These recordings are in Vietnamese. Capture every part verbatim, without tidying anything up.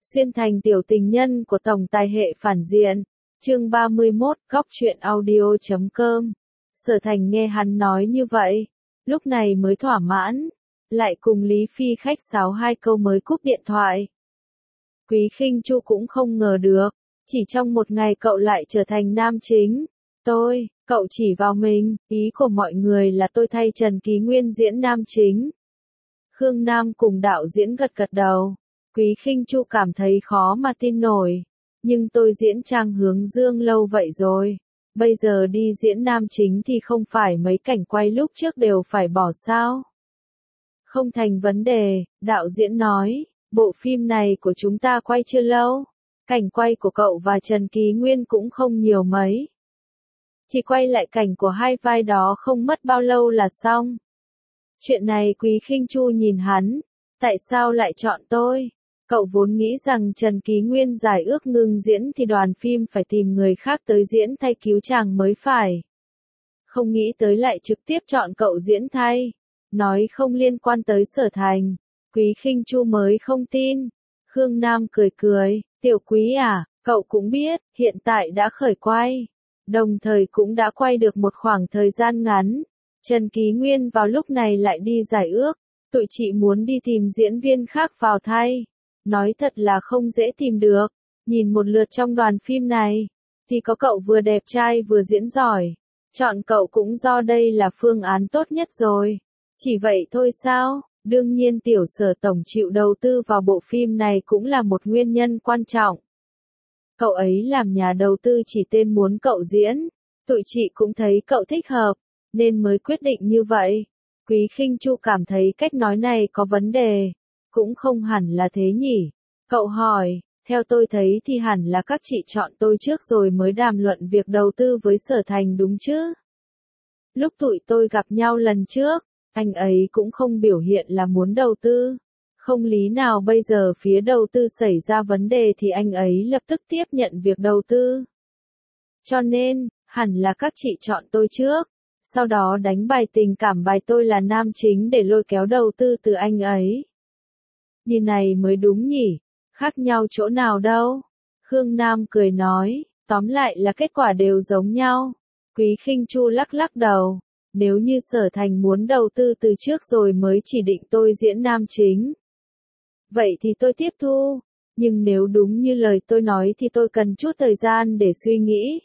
Xuyên thành tiểu tình nhân của tổng tài hệ phản diện. Chương ba mươi mốt, góc truyện audio chấm com. Sở Thành nghe hắn nói như vậy, lúc này mới thỏa mãn, lại cùng Lý Phi khách sáo hai câu mới cúp điện thoại. Quý Khinh Chu cũng không ngờ được, chỉ trong một ngày cậu lại trở thành nam chính. Tôi, cậu chỉ vào mình, ý của mọi người là tôi thay Trần Ký Nguyên diễn nam chính. Khương Nam cùng đạo diễn gật gật đầu. Quý Khinh Chu cảm thấy khó mà tin nổi. Nhưng tôi diễn Trang Hướng Dương lâu vậy rồi. Bây giờ đi diễn nam chính thì không phải mấy cảnh quay lúc trước đều phải bỏ sao? Không thành vấn đề, đạo diễn nói. Bộ phim này của chúng ta quay chưa lâu. Cảnh quay của cậu và Trần Ký Nguyên cũng không nhiều mấy. Chỉ quay lại cảnh của hai vai đó không mất bao lâu là xong. Chuyện này Quý Khinh Chu nhìn hắn. Tại sao lại chọn tôi? Cậu vốn nghĩ rằng Trần Ký Nguyên giải ước ngừng diễn thì đoàn phim phải tìm người khác tới diễn thay cứu chàng mới phải. Không nghĩ tới lại trực tiếp chọn cậu diễn thay. Nói không liên quan tới Sở Thành. Quý Khinh Chu mới không tin. Khương Nam cười cười, tiểu Quý à, cậu cũng biết, hiện tại đã khởi quay. Đồng thời cũng đã quay được một khoảng thời gian ngắn. Trần Ký Nguyên vào lúc này lại đi giải ước. Tụi chị muốn đi tìm diễn viên khác vào thay. Nói thật là không dễ tìm được. Nhìn một lượt trong đoàn phim này, thì có cậu vừa đẹp trai vừa diễn giỏi. Chọn cậu cũng do đây là phương án tốt nhất rồi. Chỉ vậy thôi sao? Đương nhiên tiểu Sở tổng chịu đầu tư vào bộ phim này cũng là một nguyên nhân quan trọng. Cậu ấy làm nhà đầu tư chỉ tên muốn cậu diễn. Tụi chị cũng thấy cậu thích hợp, nên mới quyết định như vậy. Quý Khinh Chu cảm thấy cách nói này có vấn đề. Cũng không hẳn là thế nhỉ. Cậu hỏi, theo tôi thấy thì hẳn là các chị chọn tôi trước rồi mới đàm luận việc đầu tư với Sở Thành đúng chứ? Lúc tụi tôi gặp nhau lần trước, anh ấy cũng không biểu hiện là muốn đầu tư. Không lý nào bây giờ phía đầu tư xảy ra vấn đề thì anh ấy lập tức tiếp nhận việc đầu tư. Cho nên, hẳn là các chị chọn tôi trước. Sau đó đánh bài tình cảm bài tôi là nam chính để lôi kéo đầu tư từ anh ấy. Như này mới đúng nhỉ, khác nhau chỗ nào đâu. Khương Nam cười nói, tóm lại là kết quả đều giống nhau. Quý Khinh Chu lắc lắc đầu, nếu như Sở Thành muốn đầu tư từ trước rồi mới chỉ định tôi diễn nam chính. Vậy thì tôi tiếp thu, nhưng nếu đúng như lời tôi nói thì tôi cần chút thời gian để suy nghĩ.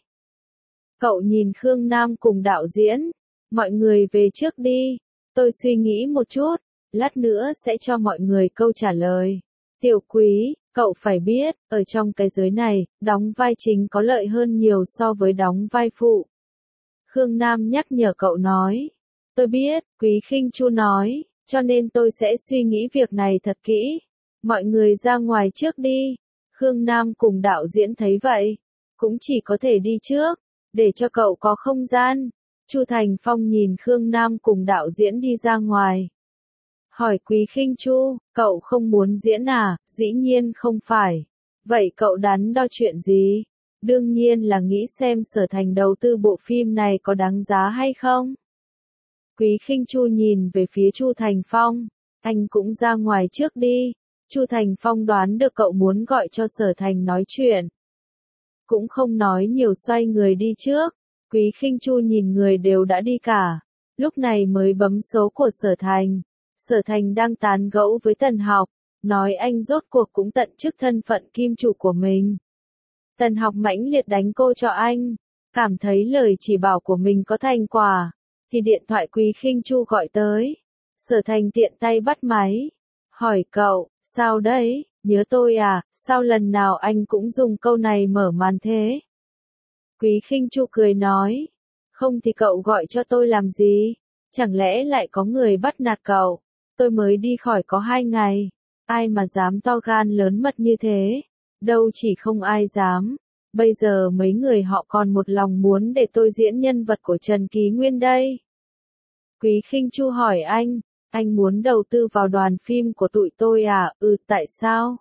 Cậu nhìn Khương Nam cùng đạo diễn, mọi người về trước đi, tôi suy nghĩ một chút. Lát nữa sẽ cho mọi người câu trả lời. Tiểu Quý, cậu phải biết, ở trong cái giới này, đóng vai chính có lợi hơn nhiều so với đóng vai phụ. Khương Nam nhắc nhở cậu nói. Tôi biết, Quý Khinh Chu nói, cho nên tôi sẽ suy nghĩ việc này thật kỹ. Mọi người ra ngoài trước đi. Khương Nam cùng đạo diễn thấy vậy, cũng chỉ có thể đi trước, để cho cậu có không gian. Chu Thành Phong nhìn Khương Nam cùng đạo diễn đi ra ngoài. Hỏi Quý Khinh Chu, cậu không muốn diễn à? Dĩ nhiên không phải. Vậy cậu đắn đo chuyện gì? Đương nhiên là nghĩ xem Sở Thành đầu tư bộ phim này có đáng giá hay không. Quý Khinh Chu nhìn về phía Chu Thành Phong. Anh cũng ra ngoài trước đi. Chu Thành Phong đoán được cậu muốn gọi cho Sở Thành nói chuyện. Cũng không nói nhiều xoay người đi trước. Quý Khinh Chu nhìn người đều đã đi cả. Lúc này mới bấm số của Sở Thành. Sở Thành đang tán gẫu với Tần Học, nói anh rốt cuộc cũng tận chức thân phận kim chủ của mình. Tần Học mãnh liệt đánh cô cho anh, cảm thấy lời chỉ bảo của mình có thành quả, thì điện thoại Quý Khinh Chu gọi tới. Sở Thành tiện tay bắt máy, hỏi cậu, sao đấy, nhớ tôi à, sao lần nào anh cũng dùng câu này mở màn thế? Quý Khinh Chu cười nói, không thì cậu gọi cho tôi làm gì, chẳng lẽ lại có người bắt nạt cậu? Tôi mới đi khỏi có hai ngày, ai mà dám to gan lớn mật như thế, đâu chỉ không ai dám, bây giờ mấy người họ còn một lòng muốn để tôi diễn nhân vật của Trần Ký Nguyên đây. Quý Khinh Chu hỏi anh, anh muốn đầu tư vào đoàn phim của tụi tôi à? Ừ, tại sao?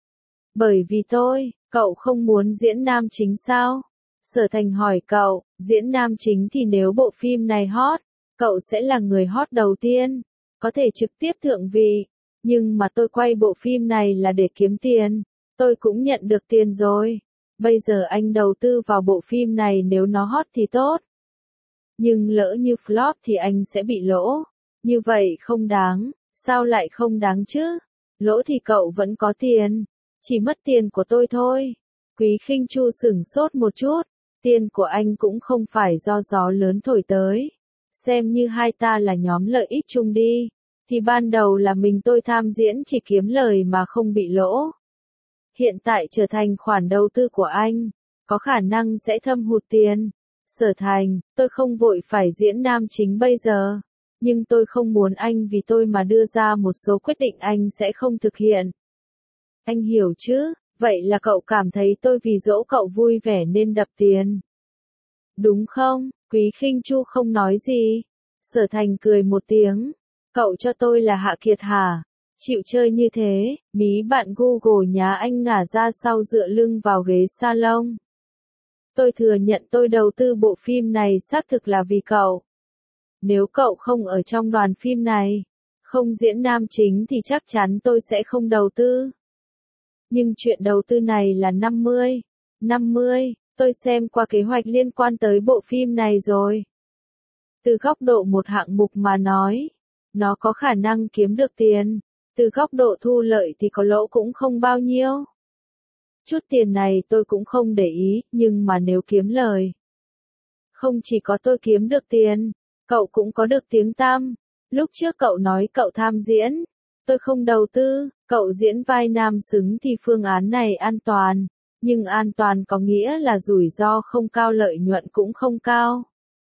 Bởi vì tôi, cậu không muốn diễn nam chính sao? Sở Thành hỏi cậu, diễn nam chính thì nếu bộ phim này hot, cậu sẽ là người hot đầu tiên. Có thể trực tiếp thượng vị, nhưng mà tôi quay bộ phim này là để kiếm tiền, Tôi cũng nhận được tiền rồi. Bây giờ anh đầu tư vào bộ phim này nếu nó hot thì tốt. Nhưng lỡ như flop thì anh sẽ bị lỗ. Như vậy không đáng, sao lại không đáng chứ? Lỗ thì cậu vẫn có tiền, chỉ mất tiền của tôi thôi. Quý Khinh Chu sửng sốt một chút, tiền của anh cũng không phải do gió lớn thổi tới. Xem như hai ta là nhóm lợi ích chung đi, thì ban đầu là mình tôi tham diễn chỉ kiếm lời mà không bị lỗ. Hiện tại trở thành khoản đầu tư của anh, có khả năng sẽ thâm hụt tiền. Sở Thành, tôi không vội phải diễn nam chính bây giờ, nhưng tôi không muốn anh vì tôi mà đưa ra một số quyết định anh sẽ không thực hiện. Anh hiểu chứ, vậy là cậu cảm thấy tôi vì dỗ cậu vui vẻ nên đập tiền. Đúng không? Quý Khinh Chu không nói gì. Sở Thành cười một tiếng. Cậu cho tôi là Hạ Kiệt hả? Chịu chơi như thế, mí bạn Google nhá anh ngả ra sau dựa lưng vào ghế salon. Tôi thừa nhận tôi đầu tư bộ phim này xác thực là vì cậu. Nếu cậu không ở trong đoàn phim này, không diễn nam chính thì chắc chắn tôi sẽ không đầu tư. Nhưng chuyện đầu tư này là năm mươi. năm mươi, tôi xem qua kế hoạch liên quan tới bộ phim này rồi. Từ góc độ một hạng mục mà nói, nó có khả năng kiếm được tiền. Từ góc độ thu lợi thì có lỗ cũng không bao nhiêu. Chút tiền này tôi cũng không để ý, nhưng mà nếu kiếm lời. Không chỉ có tôi kiếm được tiền, cậu cũng có được tiếng tăm. Lúc trước cậu nói cậu tham diễn, tôi không đầu tư, cậu diễn vai nam xứng thì phương án này an toàn. Nhưng an toàn có nghĩa là rủi ro không cao lợi nhuận cũng không cao.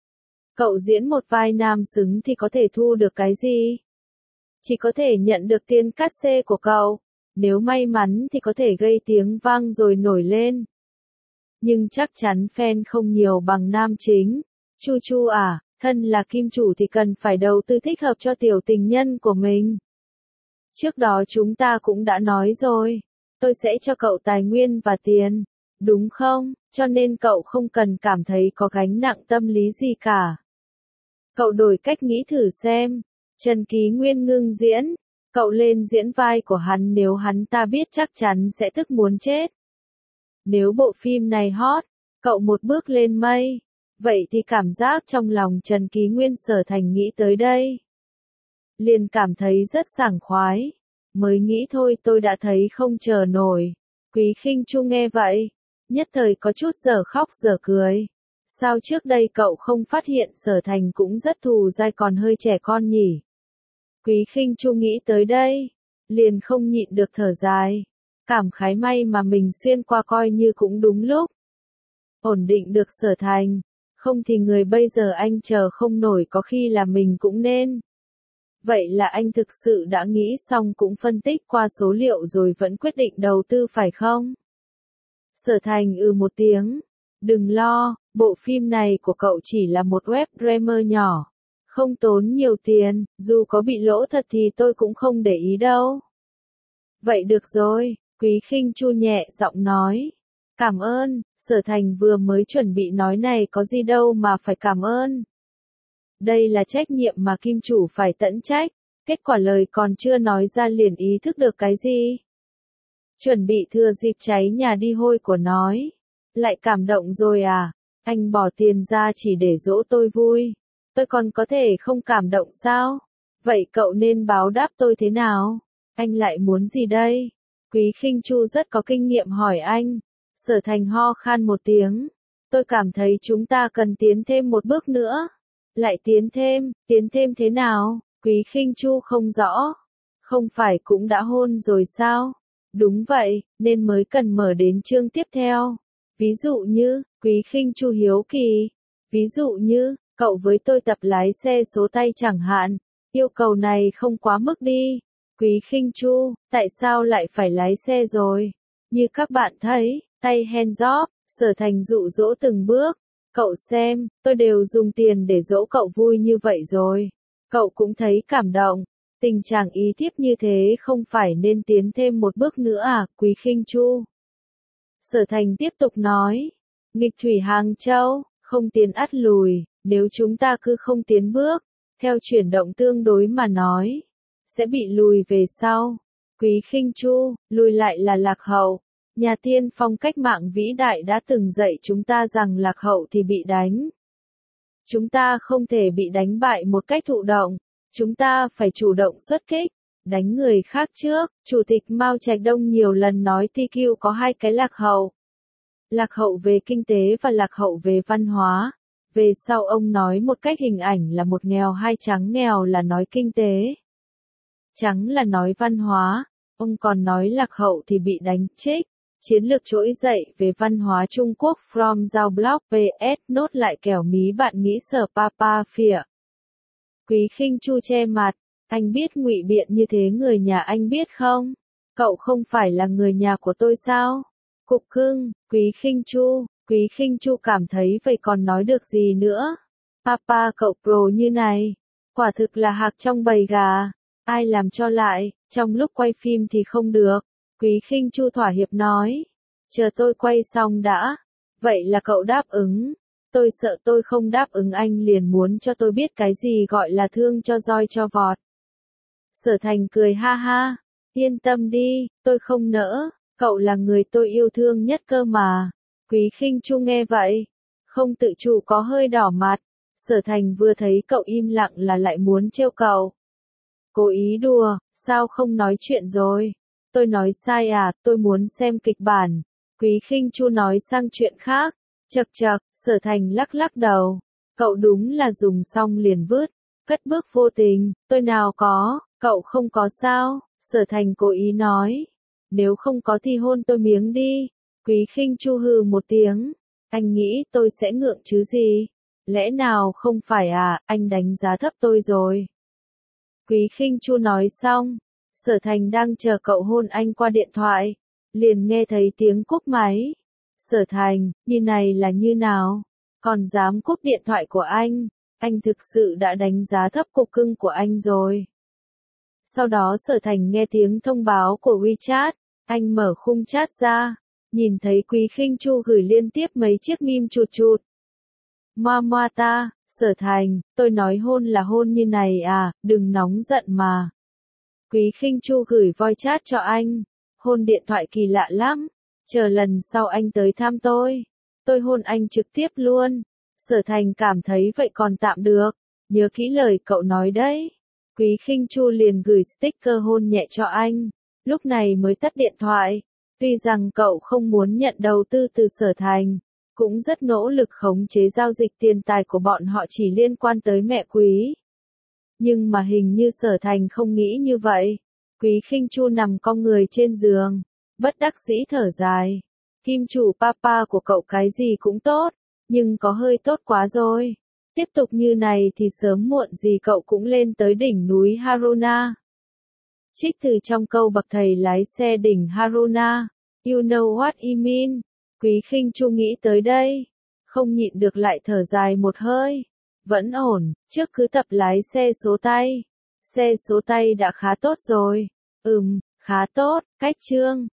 Cậu diễn một vai nam xứng thì có thể thu được cái gì? Chỉ có thể nhận được tiền cát xê của cậu. Nếu may mắn thì có thể gây tiếng vang rồi nổi lên. Nhưng chắc chắn fan không nhiều bằng nam chính. Chu Chu à, thân là kim chủ thì cần phải đầu tư thích hợp cho tiểu tình nhân của mình. Trước đó chúng ta cũng đã nói rồi. Tôi sẽ cho cậu tài nguyên và tiền. Đúng không? Cho nên cậu không cần cảm thấy có gánh nặng tâm lý gì cả. Cậu đổi cách nghĩ thử xem. Trần Ký Nguyên ngưng diễn. Cậu lên diễn vai của hắn nếu hắn ta biết chắc chắn sẽ tức muốn chết. Nếu bộ phim này hot, cậu một bước lên mây. Vậy thì cảm giác trong lòng Trần Ký Nguyên Sở Thành nghĩ tới đây. Liền cảm thấy rất sảng khoái. Mới nghĩ thôi tôi đã thấy không chờ nổi. Quý Khinh Chu nghe vậy. Nhất thời có chút giờ khóc giờ cười. Sao trước đây cậu không phát hiện Sở Thành cũng rất thù dai còn hơi trẻ con nhỉ? Quý Khinh Chu nghĩ tới đây. Liền không nhịn được thở dài. Cảm khái may mà mình xuyên qua coi như cũng đúng lúc. Ổn định được Sở Thành. Không thì người bây giờ anh chờ không nổi có khi là mình cũng nên. Vậy là anh thực sự đã nghĩ xong cũng phân tích qua số liệu rồi vẫn quyết định đầu tư phải không? Sở Thành ừ một tiếng. Đừng lo, bộ phim này của cậu chỉ là một web drama nhỏ. Không tốn nhiều tiền, dù có bị lỗ thật thì tôi cũng không để ý đâu. Vậy được rồi, Quý Khinh Chu nhẹ giọng nói. Cảm ơn, Sở Thành vừa mới chuẩn bị nói này có gì đâu mà phải cảm ơn. Đây là trách nhiệm mà kim chủ phải tận trách, kết quả lời còn chưa nói ra liền ý thức được cái gì. Chuẩn bị thừa dịp cháy nhà đi hôi của nói. Lại cảm động rồi à, anh bỏ tiền ra chỉ để dỗ tôi vui. Tôi còn có thể không cảm động sao? Vậy cậu nên báo đáp tôi thế nào? Anh lại muốn gì đây? Quý Khinh Chu rất có kinh nghiệm hỏi anh. Sở Thành ho khan một tiếng. Tôi cảm thấy chúng ta cần tiến thêm một bước nữa. Lại tiến thêm, tiến thêm thế nào? Quý Khinh Chu không rõ. Không phải cũng đã hôn rồi sao? Đúng vậy, nên mới cần mở đến chương tiếp theo. Ví dụ như, Quý Khinh Chu hiếu kỳ. Ví dụ như, cậu với tôi tập lái xe số tay chẳng hạn. Yêu cầu này không quá mức đi. Quý Khinh Chu, tại sao lại phải lái xe rồi? Như các bạn thấy, tay hands off, Sở Thành dụ dỗ từng bước. Cậu xem, tôi đều dùng tiền để dỗ cậu vui như vậy rồi. Cậu cũng thấy cảm động. Tình trạng ý thiếp như thế không phải nên tiến thêm một bước nữa à, Quý Khinh Chu? Sở Thành tiếp tục nói. Nghịch thủy Hàng Châu, không tiến ắt lùi, nếu chúng ta cứ không tiến bước, theo chuyển động tương đối mà nói, sẽ bị lùi về sau. Quý Khinh Chu, lùi lại là lạc hậu. Nhà tiên phong cách mạng vĩ đại đã từng dạy chúng ta rằng lạc hậu thì bị đánh. Chúng ta không thể bị đánh bại một cách thụ động, chúng ta phải chủ động xuất kích, đánh người khác trước. Chủ tịch Mao Trạch Đông nhiều lần nói tê quy có hai cái lạc hậu. Lạc hậu về kinh tế và lạc hậu về văn hóa. Về sau ông nói một cách hình ảnh là một nghèo hai trắng, nghèo là nói kinh tế, trắng là nói văn hóa. Ông còn nói lạc hậu thì bị đánh trích. Chiến lược trỗi dậy về văn hóa Trung Quốc from Giao Blog pê ét nốt lại kẻo mí bạn nghĩ sở papa phỉa. Quý Khinh Chu che mặt, anh biết ngụy biện như thế người nhà anh biết không? Cậu không phải là người nhà của tôi sao? Cục cưng, Quý Khinh Chu, Quý Khinh Chu cảm thấy vậy còn nói được gì nữa? Papa cậu pro như này, quả thực là hạc trong bầy gà, ai làm cho lại, trong lúc quay phim thì không được. Quý Khinh Chu thỏa hiệp nói, chờ tôi quay xong đã. Vậy là cậu đáp ứng. Tôi sợ tôi không đáp ứng anh liền muốn cho tôi biết cái gì gọi là thương cho roi cho vọt. Sở Thành cười ha ha, yên tâm đi, tôi không nỡ, cậu là người tôi yêu thương nhất cơ mà. Quý Khinh Chu nghe vậy, không tự chủ có hơi đỏ mặt. Sở Thành vừa thấy cậu im lặng là lại muốn trêu cậu. Cố ý đùa, sao không nói chuyện rồi? Tôi nói sai à, tôi muốn xem kịch bản. Quý Khinh Chu nói sang chuyện khác. Chậc chậc, Sở Thành lắc lắc đầu. Cậu đúng là dùng xong liền vứt, cất bước vô tình, tôi nào có, cậu không có sao? Sở Thành cố ý nói. Nếu không có thì hôn tôi miếng đi. Quý Khinh Chu hừ một tiếng. Anh nghĩ tôi sẽ ngượng chứ gì? Lẽ nào không phải à, anh đánh giá thấp tôi rồi. Quý Khinh Chu nói xong. Sở Thành đang chờ cậu hôn anh qua điện thoại. Liền nghe thấy tiếng cúp máy. Sở Thành, như này là như nào? Còn dám cúp điện thoại của anh? Anh thực sự đã đánh giá thấp cục cưng của anh rồi. Sau đó Sở Thành nghe tiếng thông báo của WeChat. Anh mở khung chat ra. Nhìn thấy Quý Khinh Chu gửi liên tiếp mấy chiếc meme chụt chụt. Moa moa ta, Sở Thành, tôi nói hôn là hôn như này à, đừng nóng giận mà. Quý Khinh Chu gửi voice chat cho anh. Hôn điện thoại kỳ lạ lắm. Chờ lần sau anh tới thăm tôi. Tôi hôn anh trực tiếp luôn. Sở Thành cảm thấy vậy còn tạm được. Nhớ kỹ lời cậu nói đấy. Quý Khinh Chu liền gửi sticker hôn nhẹ cho anh. Lúc này mới tắt điện thoại. Tuy rằng cậu không muốn nhận đầu tư từ Sở Thành. Cũng rất nỗ lực khống chế giao dịch tiền tài của bọn họ chỉ liên quan tới mẹ Quý. Nhưng mà hình như Sở Thành không nghĩ như vậy. Quý Khinh Chu nằm cong người trên giường. Bất đắc dĩ thở dài. Kim chủ papa của cậu cái gì cũng tốt. Nhưng có hơi tốt quá rồi. Tiếp tục như này thì sớm muộn gì cậu cũng lên tới đỉnh núi Haruna. Trích từ trong câu bậc thầy lái xe đỉnh Haruna. You know what I mean. Quý Khinh Chu nghĩ tới đây. Không nhịn được lại thở dài một hơi. Vẫn ổn, trước cứ tập lái xe số tay. Xe số tay đã khá tốt rồi. Ừm, khá tốt, cách chương.